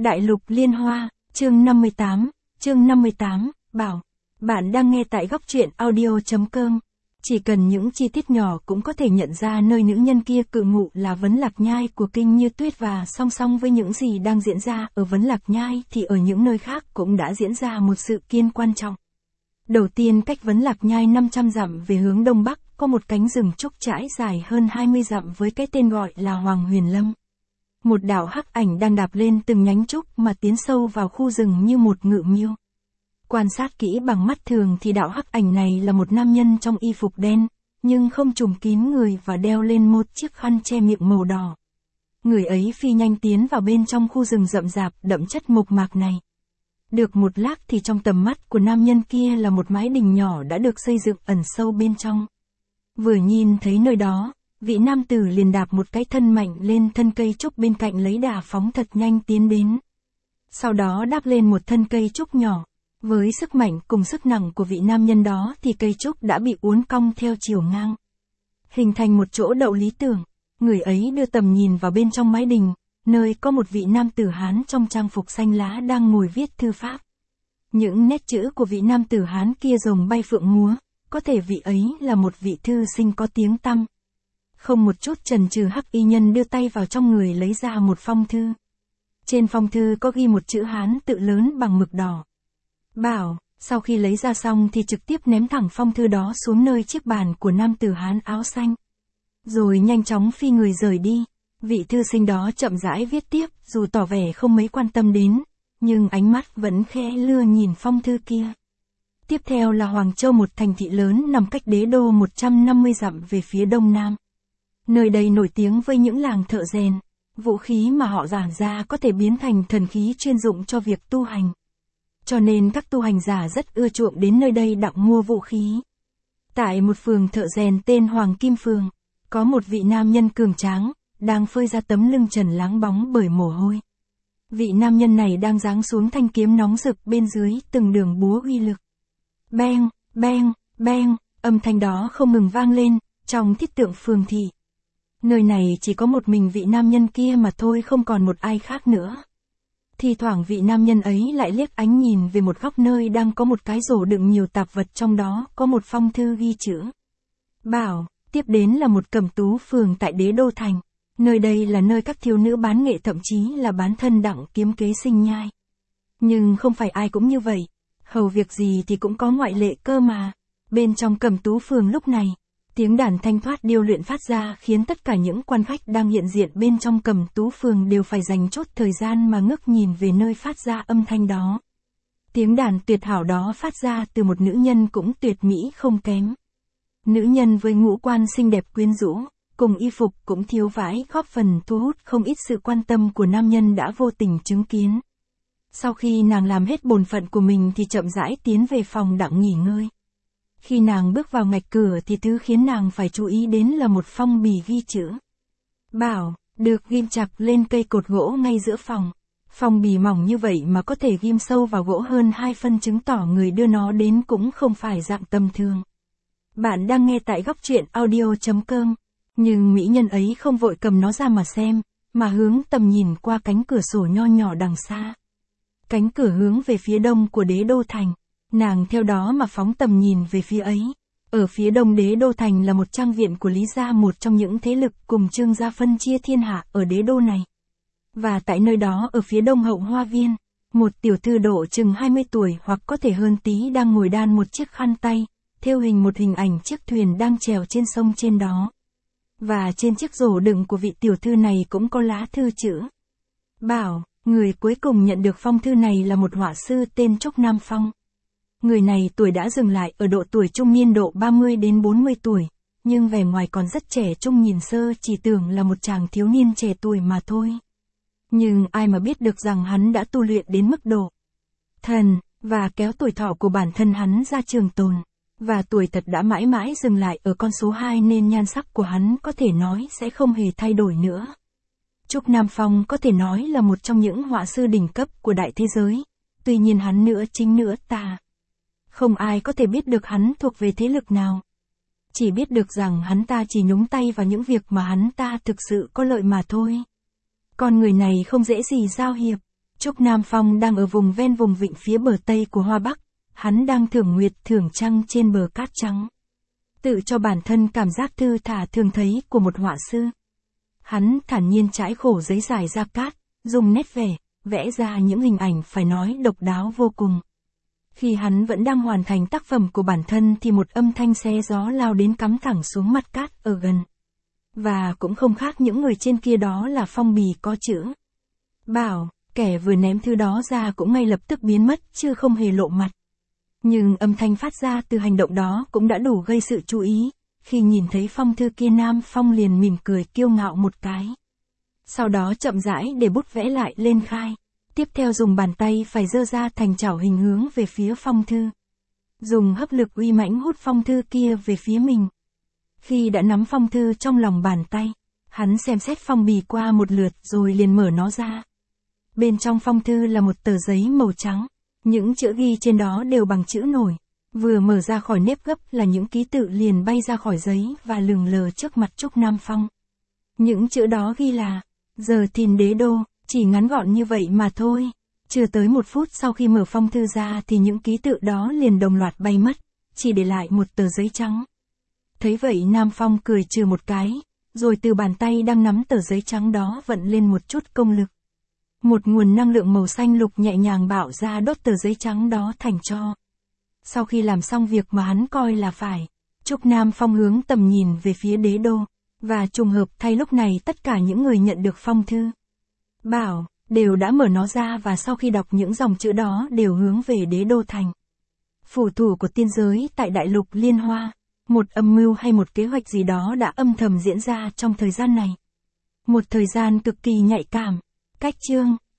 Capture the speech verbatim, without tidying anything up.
Đại lục liên hoa, chương năm mươi tám, chương năm mươi tám, bảo. Bạn đang nghe tại góc truyện audio.com. Chỉ cần những chi tiết nhỏ cũng có thể nhận ra nơi nữ nhân kia cự ngụ là Vấn Lạc Nhai của Kinh Như Tuyết, và song song với những gì đang diễn ra ở Vấn Lạc Nhai thì ở những nơi khác cũng đã diễn ra một sự kiện quan trọng. Đầu tiên, cách Vấn Lạc Nhai năm trăm dặm về hướng đông bắc, có một cánh rừng trúc trãi dài hơn hai mươi dặm với cái tên gọi là Hoàng Huyền Lâm. Một đạo hắc ảnh đang đạp lên từng nhánh trúc mà tiến sâu vào khu rừng như một ngự miêu. Quan sát kỹ bằng mắt thường thì đạo hắc ảnh này là một nam nhân trong y phục đen, nhưng không trùm kín người và đeo lên một chiếc khăn che miệng màu đỏ. Người ấy phi nhanh tiến vào bên trong khu rừng rậm rạp đậm chất mộc mạc này. Được một lát thì trong tầm mắt của nam nhân kia là một mái đình nhỏ đã được xây dựng ẩn sâu bên trong. Vừa nhìn thấy nơi đó, vị nam tử liền đạp một cái thân mạnh lên thân cây trúc bên cạnh lấy đà phóng thật nhanh tiến đến. Sau đó đáp lên một thân cây trúc nhỏ. Với sức mạnh cùng sức nặng của vị nam nhân đó thì cây trúc đã bị uốn cong theo chiều ngang, hình thành một chỗ đậu lý tưởng. Người ấy đưa tầm nhìn vào bên trong mái đình, nơi có một vị nam tử Hán trong trang phục xanh lá đang ngồi viết thư pháp. Những nét chữ của vị nam tử Hán kia rồng bay phượng múa, có thể vị ấy là một vị thư sinh có tiếng tăm. Không một chút chần chừ, hắc y nhân đưa tay vào trong người lấy ra một phong thư. Trên phong thư có ghi một chữ Hán tự lớn bằng mực đỏ. Bảo. Sau khi lấy ra xong thì trực tiếp ném thẳng phong thư đó xuống nơi chiếc bàn của nam tử Hán áo xanh. Rồi nhanh chóng phi người rời đi. Vị thư sinh đó chậm rãi viết tiếp, dù tỏ vẻ không mấy quan tâm đến, nhưng ánh mắt vẫn khẽ lưa nhìn phong thư kia. Tiếp theo là Hoàng Châu, một thành thị lớn nằm cách đế đô một trăm năm mươi dặm về phía đông nam. Nơi đây nổi tiếng với những làng thợ rèn. Vũ khí mà họ giản ra có thể biến thành thần khí chuyên dụng cho việc tu hành. Cho nên các tu hành giả rất ưa chuộng đến nơi đây đặng mua vũ khí. Tại một phường thợ rèn tên Hoàng Kim Phường, có một vị nam nhân cường tráng, đang phơi ra tấm lưng trần láng bóng bởi mồ hôi. Vị nam nhân này đang giáng xuống thanh kiếm nóng rực bên dưới từng đường búa uy lực. Beng, beng, beng, âm thanh đó không ngừng vang lên, trong thiết tượng phường thị. Nơi này chỉ có một mình vị nam nhân kia mà thôi, không còn một ai khác nữa. Thì thoảng vị nam nhân ấy lại liếc ánh nhìn về một góc nơi đang có một cái rổ đựng nhiều tạp vật, trong đó có một phong thư ghi chữ Bảo. Tiếp đến là một cẩm tú phường tại đế đô thành. Nơi đây là nơi các thiếu nữ bán nghệ, thậm chí là bán thân đặng kiếm kế sinh nhai. Nhưng không phải ai cũng như vậy. Hầu việc gì thì cũng có ngoại lệ cơ mà. Bên trong cẩm tú phường lúc này, tiếng đàn thanh thoát điêu luyện phát ra khiến tất cả những quan khách đang hiện diện bên trong cẩm tú phường đều phải dành chút thời gian mà ngước nhìn về nơi phát ra âm thanh đó. Tiếng đàn tuyệt hảo đó phát ra từ một nữ nhân cũng tuyệt mỹ không kém. Nữ nhân với ngũ quan xinh đẹp quyến rũ, cùng y phục cũng thiếu vải, góp phần thu hút không ít sự quan tâm của nam nhân đã vô tình chứng kiến. Sau khi nàng làm hết bổn phận của mình thì chậm rãi tiến về phòng đặng nghỉ ngơi. Khi nàng bước vào ngạch cửa thì thứ khiến nàng phải chú ý đến là một phong bì ghi chữ Bảo, được ghim chặt lên cây cột gỗ ngay giữa phòng. Phong bì mỏng như vậy mà có thể ghim sâu vào gỗ hơn hai phân, chứng tỏ người đưa nó đến cũng không phải dạng tầm thường. Bạn đang nghe tại góc truyện audio.com. Nhưng mỹ nhân ấy không vội cầm nó ra mà xem, mà hướng tầm nhìn qua cánh cửa sổ nho nhỏ đằng xa. Cánh cửa hướng về phía đông của đế đô thành. Nàng theo đó mà phóng tầm nhìn về phía ấy. Ở phía đông đế đô thành là một trang viện của Lý gia, một trong những thế lực cùng Trương gia phân chia thiên hạ ở đế đô này. Và tại nơi đó ở phía đông hậu hoa viên, một tiểu thư độ chừng hai mươi tuổi hoặc có thể hơn tí đang ngồi đan một chiếc khăn tay, thêu hình một hình ảnh chiếc thuyền đang chèo trên sông trên đó. Và trên chiếc rổ đựng của vị tiểu thư này cũng có lá thư chữ Bảo. Người cuối cùng nhận được phong thư này là một họa sư tên Trúc Nam Phong. Người này tuổi đã dừng lại ở độ tuổi trung niên, độ ba mươi đến bốn mươi tuổi, nhưng vẻ ngoài còn rất trẻ trung, nhìn sơ chỉ tưởng là một chàng thiếu niên trẻ tuổi mà thôi. Nhưng ai mà biết được rằng hắn đã tu luyện đến mức độ thần, và kéo tuổi thọ của bản thân hắn ra trường tồn. Và tuổi thật đã mãi mãi dừng lại ở con số hai, nên nhan sắc của hắn có thể nói sẽ không hề thay đổi nữa. Trúc Nam Phong có thể nói là một trong những họa sư đỉnh cấp của đại thế giới. Tuy nhiên hắn nữa chính nữa tà. Không ai có thể biết được hắn thuộc về thế lực nào. Chỉ biết được rằng hắn ta chỉ nhúng tay vào những việc mà hắn ta thực sự có lợi mà thôi. Con người này không dễ gì giao hiệp. Trúc Nam Phong đang ở vùng ven vùng vịnh phía bờ Tây của Hoa Bắc, hắn đang thưởng nguyệt thưởng trăng trên bờ cát trắng. Tự cho bản thân cảm giác thư thả thường thấy của một họa sư. Hắn thản nhiên trải khổ giấy giải ra cát, dùng nét vẽ, vẽ ra những hình ảnh phải nói độc đáo vô cùng. Khi hắn vẫn đang hoàn thành tác phẩm của bản thân thì một âm thanh xé gió lao đến cắm thẳng xuống mặt cát ở gần. Và cũng không khác những người trên kia, đó là phong bì có chữ Bảo. Kẻ vừa ném thư đó ra cũng ngay lập tức biến mất chứ không hề lộ mặt. Nhưng âm thanh phát ra từ hành động đó cũng đã đủ gây sự chú ý. Khi nhìn thấy phong thư kia, Nam Phong liền mỉm cười kiêu ngạo một cái. Sau đó chậm rãi để bút vẽ lại lên khai. Tiếp theo dùng bàn tay phải giơ ra thành chảo hình hướng về phía phong thư. Dùng hấp lực uy mãnh hút phong thư kia về phía mình. Khi đã nắm phong thư trong lòng bàn tay, hắn xem xét phong bì qua một lượt rồi liền mở nó ra. Bên trong phong thư là một tờ giấy màu trắng. Những chữ ghi trên đó đều bằng chữ nổi. Vừa mở ra khỏi nếp gấp là những ký tự liền bay ra khỏi giấy và lừng lờ trước mặt Trúc Nam Phong. Những chữ đó ghi là Giờ Thìn Đế Đô, chỉ ngắn gọn như vậy mà thôi. Chưa tới một phút sau khi mở phong thư ra thì những ký tự đó liền đồng loạt bay mất, chỉ để lại một tờ giấy trắng. Thấy vậy Nam Phong cười trừ một cái, rồi từ bàn tay đang nắm tờ giấy trắng đó vận lên một chút công lực. Một nguồn năng lượng màu xanh lục nhẹ nhàng bạo ra đốt tờ giấy trắng đó thành tro. Sau khi làm xong việc mà hắn coi là phải, Trúc Nam Phong hướng tầm nhìn về phía đế đô, và trùng hợp thay lúc này tất cả những người nhận được phong thư Bảo đều đã mở nó ra, và sau khi đọc những dòng chữ đó đều hướng về đế đô thành. Phủ thủ của tiên giới tại đại lục Liên Hoa, một âm mưu hay một kế hoạch gì đó đã âm thầm diễn ra trong thời gian này. Một thời gian cực kỳ nhạy cảm. Cách chương